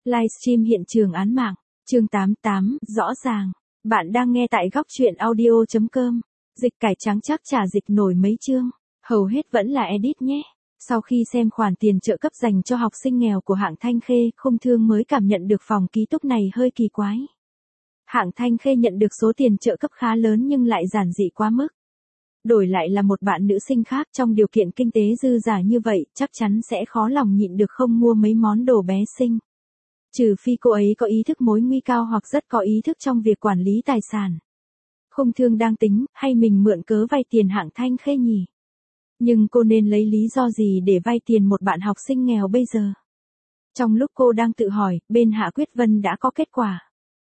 Livestream hiện trường án mạng, chương 88, rõ ràng. Bạn đang nghe tại góc truyện audio.com. Dịch cải trắng chắc trả dịch nổi mấy chương, hầu hết vẫn là edit nhé. Sau khi xem khoản tiền trợ cấp dành cho học sinh nghèo của hạng Thanh Khê, Khung Thương mới cảm nhận được phòng ký túc này hơi kỳ quái. Hạng Thanh Khê nhận được số tiền trợ cấp khá lớn nhưng lại giản dị quá mức. Đổi lại là một bạn nữ sinh khác trong điều kiện kinh tế dư giả như vậy, chắc chắn sẽ khó lòng nhịn được không mua mấy món đồ bé xinh. Trừ phi cô ấy có ý thức mối nguy cao hoặc rất có ý thức trong việc quản lý tài sản. Khung Thương đang tính, hay mình mượn cớ vay tiền hạng Thanh Khê nhỉ? Nhưng cô nên lấy lý do gì để vay tiền một bạn học sinh nghèo bây giờ? Trong lúc cô đang tự hỏi, bên Hạ Quyết Vân đã có kết quả.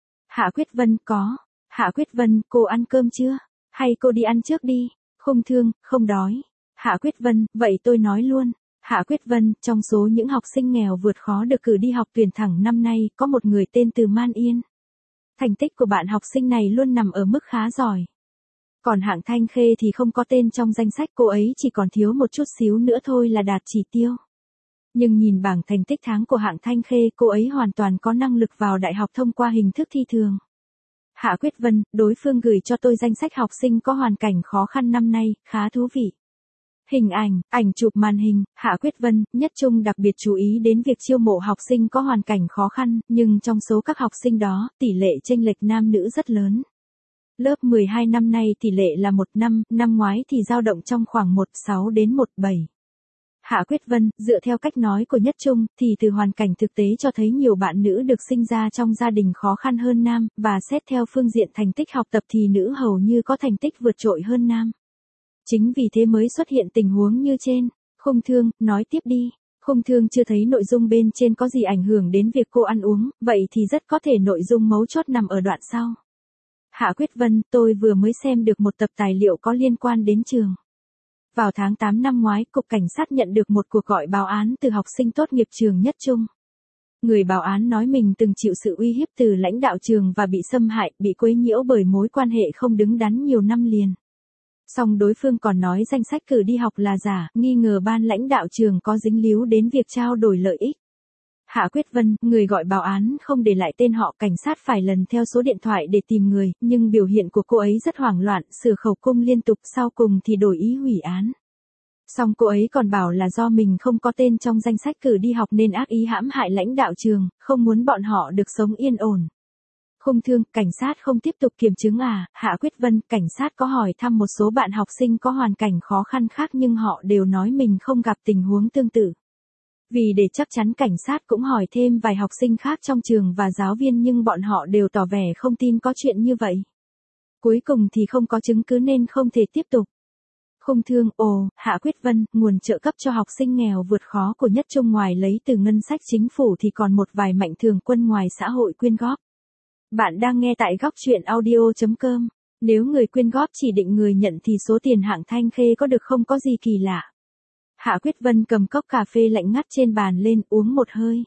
Hạ Quyết Vân có. Hạ Quyết Vân, cô ăn cơm chưa? Hay cô đi ăn trước đi? Khung Thương, không đói. Hạ Quyết Vân, vậy tôi nói luôn. Hạ Quyết Vân, trong số những học sinh nghèo vượt khó được cử đi học tuyển thẳng năm nay, có một người tên Từ Man Yên. Thành tích của bạn học sinh này luôn nằm ở mức khá giỏi. Còn hạng Thanh Khê thì không có tên trong danh sách, cô ấy chỉ còn thiếu một chút xíu nữa thôi là đạt chỉ tiêu. Nhưng nhìn bảng thành tích tháng của hạng Thanh Khê, cô ấy hoàn toàn có năng lực vào đại học thông qua hình thức thi thường. Hạ Quyết Vân, đối phương gửi cho tôi danh sách học sinh có hoàn cảnh khó khăn năm nay, khá thú vị. Hình ảnh, ảnh chụp màn hình, Hạ Quyết Vân, Nhất Trung đặc biệt chú ý đến việc chiêu mộ học sinh có hoàn cảnh khó khăn, nhưng trong số các học sinh đó, tỷ lệ chênh lệch nam nữ rất lớn. Lớp 12 năm nay tỷ lệ là 1:5, năm ngoái thì dao động trong khoảng 1:6 đến 1:7. Hạ Quyết Vân, dựa theo cách nói của Nhất Trung, thì từ hoàn cảnh thực tế cho thấy nhiều bạn nữ được sinh ra trong gia đình khó khăn hơn nam, và xét theo phương diện thành tích học tập thì nữ hầu như có thành tích vượt trội hơn nam. Chính vì thế mới xuất hiện tình huống như trên. Khung Thương, nói tiếp đi. Khung Thương chưa thấy nội dung bên trên có gì ảnh hưởng đến việc cô ăn uống, vậy thì rất có thể nội dung mấu chốt nằm ở đoạn sau. Hạ Quyết Vân, tôi vừa mới xem được một tập tài liệu có liên quan đến trường. Vào tháng 8 năm ngoái, Cục Cảnh sát nhận được một cuộc gọi báo án từ học sinh tốt nghiệp trường Nhất Trung. Người báo án nói mình từng chịu sự uy hiếp từ lãnh đạo trường và bị xâm hại, bị quấy nhiễu bởi mối quan hệ không đứng đắn nhiều năm liền. Song đối phương còn nói danh sách cử đi học là giả, nghi ngờ ban lãnh đạo trường có dính líu đến việc trao đổi lợi ích. Hạ Quyết Vân, người gọi báo án không để lại tên họ, cảnh sát phải lần theo số điện thoại để tìm người, nhưng biểu hiện của cô ấy rất hoảng loạn, sửa khẩu cung liên tục, sau cùng thì đổi ý hủy án. Song cô ấy còn bảo là do mình không có tên trong danh sách cử đi học nên ác ý hãm hại lãnh đạo trường, không muốn bọn họ được sống yên ổn. Khung Thương, cảnh sát không tiếp tục kiểm chứng à? Hạ Quyết Vân, cảnh sát có hỏi thăm một số bạn học sinh có hoàn cảnh khó khăn khác nhưng họ đều nói mình không gặp tình huống tương tự. Vì để chắc chắn, cảnh sát cũng hỏi thêm vài học sinh khác trong trường và giáo viên nhưng bọn họ đều tỏ vẻ không tin có chuyện như vậy. Cuối cùng thì không có chứng cứ nên không thể tiếp tục. Khung Thương, Hạ Quyết Vân, nguồn trợ cấp cho học sinh nghèo vượt khó của Nhất Trung ngoài lấy từ ngân sách chính phủ thì còn một vài mạnh thường quân ngoài xã hội quyên góp. Bạn đang nghe tại góc truyện audio.com. Nếu người quyên góp chỉ định người nhận thì số tiền hạng Thanh Khê có được không có gì kỳ lạ. Hạ Quyết Vân cầm cốc cà phê lạnh ngắt trên bàn lên, uống một hơi.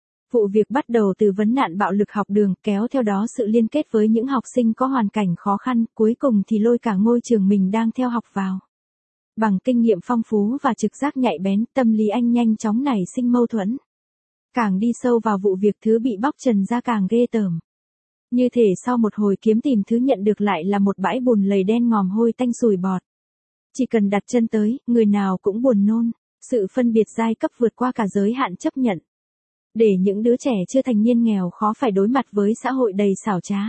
Vụ việc bắt đầu từ vấn nạn bạo lực học đường, kéo theo đó sự liên kết với những học sinh có hoàn cảnh khó khăn, cuối cùng thì lôi cả ngôi trường mình đang theo học vào. Bằng kinh nghiệm phong phú và trực giác nhạy bén, tâm lý anh nhanh chóng nảy sinh mâu thuẫn. Càng đi sâu vào vụ việc, thứ bị bóc trần ra càng ghê tởm. Như thể sau một hồi kiếm tìm, thứ nhận được lại là một bãi bùn lầy đen ngòm hôi tanh sùi bọt. Chỉ cần đặt chân tới, người nào cũng buồn nôn. Sự phân biệt giai cấp vượt qua cả giới hạn chấp nhận. Để những đứa trẻ chưa thành niên nghèo khó phải đối mặt với xã hội đầy xảo trá.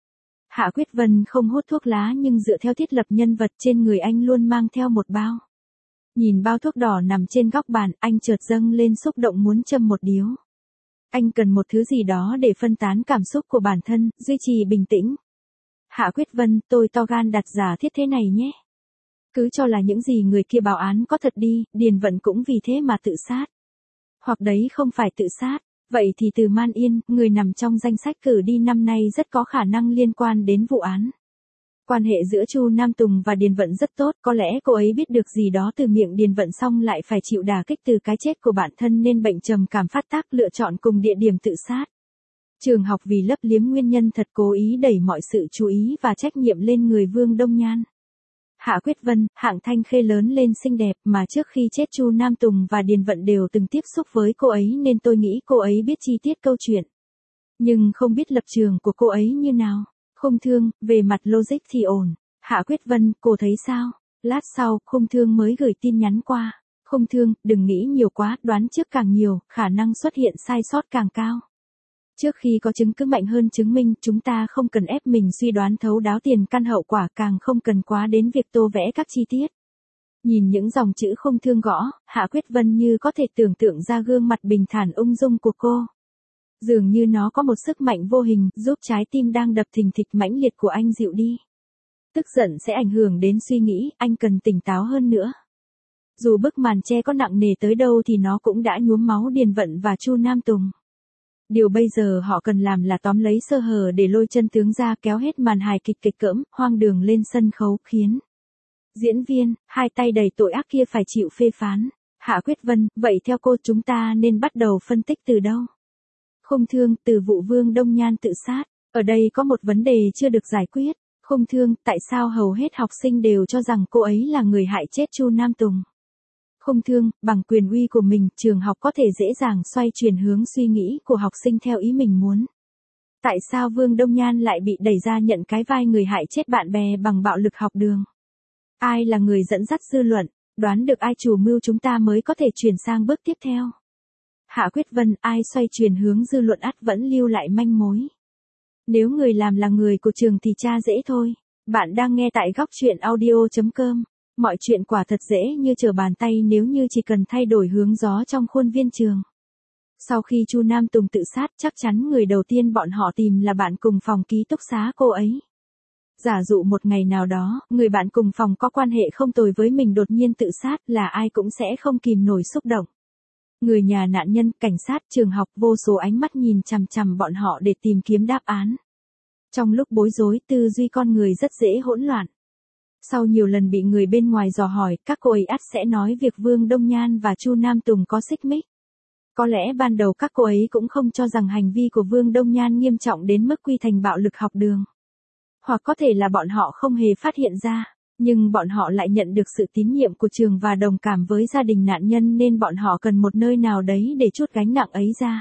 Hạ Quyết Vân không hút thuốc lá nhưng dựa theo thiết lập nhân vật trên người anh luôn mang theo một bao. Nhìn bao thuốc đỏ nằm trên góc bàn, anh chợt dâng lên xúc động muốn châm một điếu. Anh cần một thứ gì đó để phân tán cảm xúc của bản thân, duy trì bình tĩnh. Hạ Quyết Vân, tôi to gan đặt giả thiết thế này nhé. Cứ cho là những gì người kia báo án có thật đi, Điền Vận cũng vì thế mà tự sát. Hoặc đấy không phải tự sát, vậy thì Từ Man Yên, người nằm trong danh sách cử đi năm nay rất có khả năng liên quan đến vụ án. Quan hệ giữa Chu Nam Tùng và Điền Vận rất tốt, có lẽ cô ấy biết được gì đó từ miệng Điền Vận xong lại phải chịu đả kích từ cái chết của bản thân nên bệnh trầm cảm phát tác, lựa chọn cùng địa điểm tự sát. Trường học vì lấp liếm nguyên nhân thật cố ý đẩy mọi sự chú ý và trách nhiệm lên người Vương Đông Nhan. Hạ Quyết Vân, hạng Thanh Khê lớn lên xinh đẹp mà trước khi chết Chu Nam Tùng và Điền Vận đều từng tiếp xúc với cô ấy nên tôi nghĩ cô ấy biết chi tiết câu chuyện. Nhưng không biết lập trường của cô ấy như nào. Không Thương, về mặt logic thì ổn. Hạ Quyết Vân, cô thấy sao? Lát sau, Không Thương mới gửi tin nhắn qua. Không Thương, đừng nghĩ nhiều quá, đoán trước càng nhiều, khả năng xuất hiện sai sót càng cao. Trước khi có chứng cứ mạnh hơn chứng minh, chúng ta không cần ép mình suy đoán thấu đáo tiền căn hậu quả, càng không cần quá đến việc tô vẽ các chi tiết. Nhìn những dòng chữ Không Thương gõ, Hạ Quyết Vân như có thể tưởng tượng ra gương mặt bình thản ung dung của cô. Dường như nó có một sức mạnh vô hình, giúp trái tim đang đập thình thịch mãnh liệt của anh dịu đi. Tức giận sẽ ảnh hưởng đến suy nghĩ, anh cần tỉnh táo hơn nữa. Dù bức màn che có nặng nề tới đâu thì nó cũng đã nhuốm máu Điền Vận và Chu Nam Tùng. Điều bây giờ họ cần làm là tóm lấy sơ hở để lôi chân tướng ra, kéo hết màn hài kịch kịch cỡm, hoang đường lên sân khấu, khiến diễn viên, hai tay đầy tội ác kia phải chịu phê phán. Hạ Quyết Vân, vậy theo cô chúng ta nên bắt đầu phân tích từ đâu? Không Thương, từ vụ Vương Đông Nhan tự sát. Ở đây có một vấn đề chưa được giải quyết. Không Thương, tại sao hầu hết học sinh đều cho rằng cô ấy là người hại chết Chu Nam Tùng? Không Thương, bằng quyền uy của mình, trường học có thể dễ dàng xoay chuyển hướng suy nghĩ của học sinh theo ý mình muốn. Tại sao Vương Đông Nhan lại bị đẩy ra nhận cái vai người hại chết bạn bè bằng bạo lực học đường? Ai là người dẫn dắt dư luận? Đoán được ai chủ mưu chúng ta mới có thể chuyển sang bước tiếp theo. Hạ Quyết Vân, ai xoay chuyển hướng dư luận ắt vẫn lưu lại manh mối. Nếu người làm là người của trường thì tra dễ thôi. Bạn đang nghe tại góc truyện audio.com. Mọi chuyện quả thật dễ như trở bàn tay nếu như chỉ cần thay đổi hướng gió trong khuôn viên trường. Sau khi Chu Nam Tùng tự sát, chắc chắn người đầu tiên bọn họ tìm là bạn cùng phòng ký túc xá cô ấy. Giả dụ một ngày nào đó, người bạn cùng phòng có quan hệ không tồi với mình đột nhiên tự sát, là ai cũng sẽ không kìm nổi xúc động. Người nhà nạn nhân, cảnh sát, trường học, vô số ánh mắt nhìn chằm chằm bọn họ để tìm kiếm đáp án. Trong lúc bối rối, tư duy con người rất dễ hỗn loạn. Sau nhiều lần bị người bên ngoài dò hỏi, các cô ấy ắt sẽ nói việc Vương Đông Nhan và Chu Nam Tùng có xích mích. Có lẽ ban đầu các cô ấy cũng không cho rằng hành vi của Vương Đông Nhan nghiêm trọng đến mức quy thành bạo lực học đường. Hoặc có thể là bọn họ không hề phát hiện ra, nhưng bọn họ lại nhận được sự tín nhiệm của trường và đồng cảm với gia đình nạn nhân nên bọn họ cần một nơi nào đấy để trút gánh nặng ấy ra.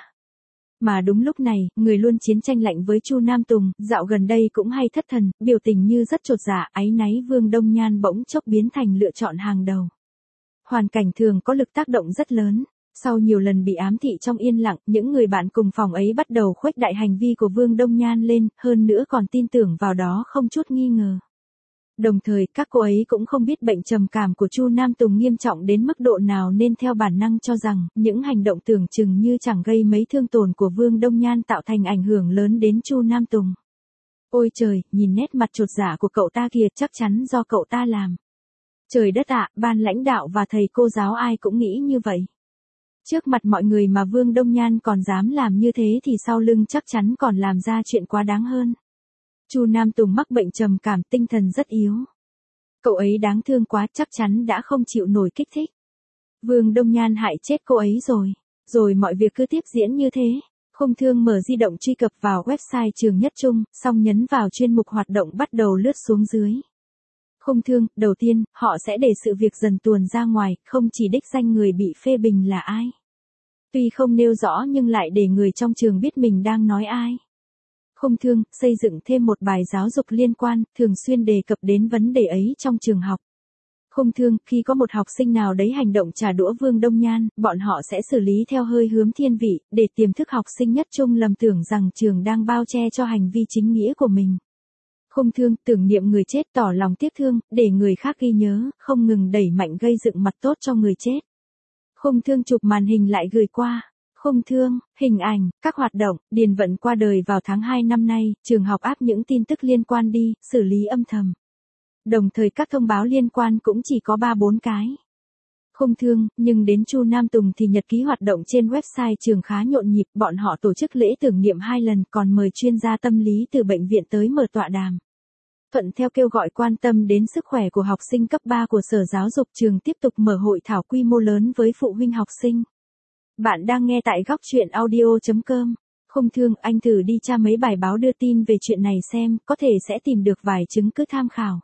Mà đúng lúc này, người luôn chiến tranh lạnh với Chu Nam Tùng, dạo gần đây cũng hay thất thần, biểu tình như rất chột dạ, áy náy, Vương Đông Nhan bỗng chốc biến thành lựa chọn hàng đầu. Hoàn cảnh thường có lực tác động rất lớn. Sau nhiều lần bị ám thị trong yên lặng, những người bạn cùng phòng ấy bắt đầu khuếch đại hành vi của Vương Đông Nhan lên, hơn nữa còn tin tưởng vào đó không chút nghi ngờ. Đồng thời, các cô ấy cũng không biết bệnh trầm cảm của Chu Nam Tùng nghiêm trọng đến mức độ nào nên theo bản năng cho rằng, những hành động tưởng chừng như chẳng gây mấy thương tổn của Vương Đông Nhan tạo thành ảnh hưởng lớn đến Chu Nam Tùng. Ôi trời, nhìn nét mặt chột dạ của cậu ta kìa, chắc chắn do cậu ta làm. Trời đất ạ, ban lãnh đạo và thầy cô giáo ai cũng nghĩ như vậy. Trước mặt mọi người mà Vương Đông Nhan còn dám làm như thế thì sau lưng chắc chắn còn làm ra chuyện quá đáng hơn. Chu Nam Tùng mắc bệnh trầm cảm, tinh thần rất yếu. Cậu ấy đáng thương quá, chắc chắn đã không chịu nổi kích thích. Vương Đông Nhan hại chết cô ấy rồi. Rồi mọi việc cứ tiếp diễn như thế. Không Thương mở di động truy cập vào website trường Nhất Trung, xong nhấn vào chuyên mục hoạt động bắt đầu lướt xuống dưới. Không Thương, đầu tiên, họ sẽ để sự việc dần tuồn ra ngoài, không chỉ đích danh người bị phê bình là ai. Tuy không nêu rõ nhưng lại để người trong trường biết mình đang nói ai. Không Thương, xây dựng thêm một bài giáo dục liên quan, thường xuyên đề cập đến vấn đề ấy trong trường học. Không Thương, khi có một học sinh nào đấy hành động trả đũa Vương Đông Nhan, bọn họ sẽ xử lý theo hơi hướng thiên vị, để tiềm thức học sinh Nhất Trung lầm tưởng rằng trường đang bao che cho hành vi chính nghĩa của mình. Không Thương, tưởng niệm người chết, tỏ lòng tiếc thương, để người khác ghi nhớ, không ngừng đẩy mạnh gây dựng mặt tốt cho người chết. Không Thương chụp màn hình lại gửi qua. Không Thương, hình ảnh, các hoạt động, Điền Vận qua đời vào tháng 2 năm nay, trường học áp những tin tức liên quan đi, xử lý âm thầm. Đồng thời các thông báo liên quan cũng chỉ có 3-4 cái. Không Thương, nhưng đến Chu Nam Tùng thì nhật ký hoạt động trên website trường khá nhộn nhịp, bọn họ tổ chức lễ tưởng niệm 2 lần còn mời chuyên gia tâm lý từ bệnh viện tới mở tọa đàm. Thuận theo kêu gọi quan tâm đến sức khỏe của học sinh cấp 3 của Sở Giáo dục, trường tiếp tục mở hội thảo quy mô lớn với phụ huynh học sinh. Bạn đang nghe tại góc truyện audio.com. Không Thương, anh thử đi tra mấy bài báo đưa tin về chuyện này xem, có thể sẽ tìm được vài chứng cứ tham khảo.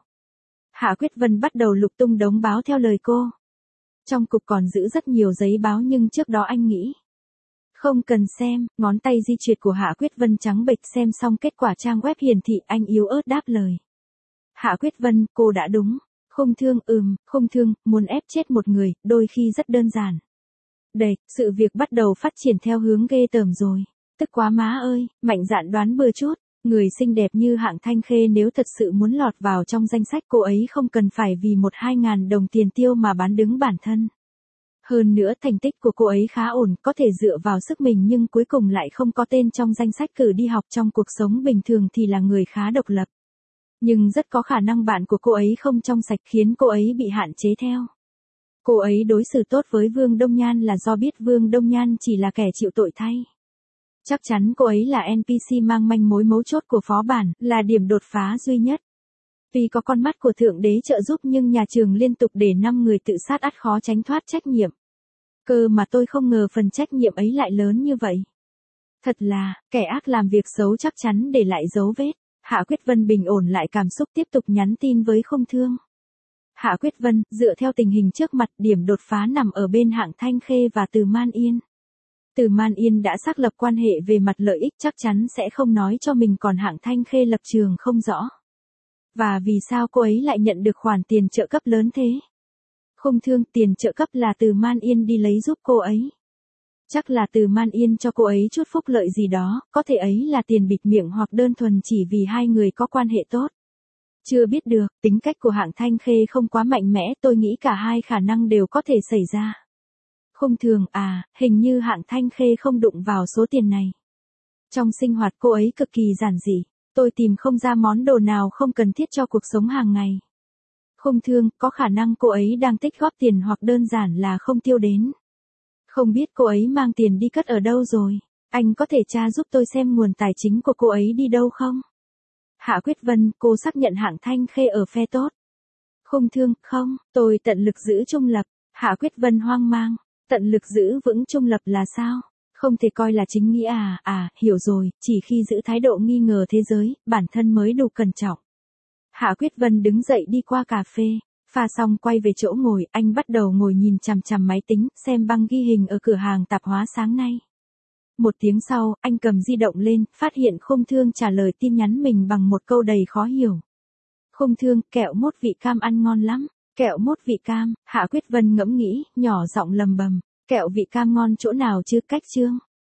Hạ Quyết Vân bắt đầu lục tung đống báo theo lời cô. Trong cục còn giữ rất nhiều giấy báo nhưng trước đó anh nghĩ Không cần xem, ngón tay di chuyển của Hạ Quyết Vân trắng bệch xem xong kết quả trang web hiển thị anh yếu ớt đáp lời. Hạ Quyết Vân, cô đã đúng. Không thương, muốn ép chết một người, đôi khi rất đơn giản. Đây, sự việc bắt đầu phát triển theo hướng ghê tởm rồi. Tức quá má ơi, mạnh dạn đoán bừa chút. Người xinh đẹp như Hạng Thanh Khê nếu thật sự muốn lọt vào trong danh sách cô ấy không cần phải vì 1-2 ngàn đồng tiền tiêu mà bán đứng bản thân. Hơn nữa thành tích của cô ấy khá ổn, có thể dựa vào sức mình nhưng cuối cùng lại không có tên trong danh sách cử đi học trong cuộc sống bình thường thì là người khá độc lập. Nhưng rất có khả năng bạn của cô ấy không trong sạch khiến cô ấy bị hạn chế theo. Cô ấy đối xử tốt với Vương Đông Nhan là do biết Vương Đông Nhan chỉ là kẻ chịu tội thay. Chắc chắn cô ấy là NPC mang manh mối mấu chốt của phó bản, là điểm đột phá duy nhất. Vì có con mắt của Thượng Đế trợ giúp nhưng nhà trường liên tục để 5 người tự sát ắt khó tránh thoát trách nhiệm. Cơ mà tôi không ngờ phần trách nhiệm ấy lại lớn như vậy. Thật là, kẻ ác làm việc xấu chắc chắn để lại dấu vết. Hạ Quyết Vân bình ổn lại cảm xúc tiếp tục nhắn tin với Không Thương. Hạ Quyết Vân, dựa theo tình hình trước mặt, điểm đột phá nằm ở bên Hạng Thanh Khê và Từ Man Yên. Từ Man Yên đã xác lập quan hệ về mặt lợi ích chắc chắn sẽ không nói cho mình, còn Hạng Thanh Khê lập trường không rõ. Và vì sao cô ấy lại nhận được khoản tiền trợ cấp lớn thế? Không thương, tiền trợ cấp là Từ Man Yên đi lấy giúp cô ấy. Chắc là Từ Man Yên cho cô ấy chút phúc lợi gì đó, có thể ấy là tiền bịt miệng hoặc đơn thuần chỉ vì hai người có quan hệ tốt. Chưa biết được, tính cách của Hạng Thanh Khê không quá mạnh mẽ, tôi nghĩ cả hai khả năng đều có thể xảy ra. Không thường, hình như Hạng Thanh Khê không đụng vào số tiền này. Trong sinh hoạt cô ấy cực kỳ giản dị, tôi tìm không ra món đồ nào không cần thiết cho cuộc sống hàng ngày. Không thương, có khả năng cô ấy đang tích góp tiền hoặc đơn giản là không tiêu đến. Không biết cô ấy mang tiền đi cất ở đâu rồi, anh có thể tra giúp tôi xem nguồn tài chính của cô ấy đi đâu không? Hạ Quyết Vân, cô xác nhận Hạng Thanh Khê ở phe tốt. Không thương, không, tôi tận lực giữ trung lập. Hạ Quyết Vân hoang mang, tận lực giữ vững trung lập là sao? Không thể coi là chính nghĩa hiểu rồi, chỉ khi giữ thái độ nghi ngờ thế giới, bản thân mới đủ cẩn trọng. Hạ Quyết Vân đứng dậy đi qua cà phê, pha xong quay về chỗ ngồi, anh bắt đầu ngồi nhìn chằm chằm máy tính, xem băng ghi hình ở cửa hàng tạp hóa sáng nay. Một tiếng sau, anh cầm di động lên, phát hiện Không Thương trả lời tin nhắn mình bằng một câu đầy khó hiểu. Không thương, kẹo mốt vị cam ăn ngon lắm. Kẹo mốt vị cam, Hạ Quyết Vân ngẫm nghĩ, nhỏ giọng lầm bầm. Kẹo vị cam ngon chỗ nào chứ, cách Trương?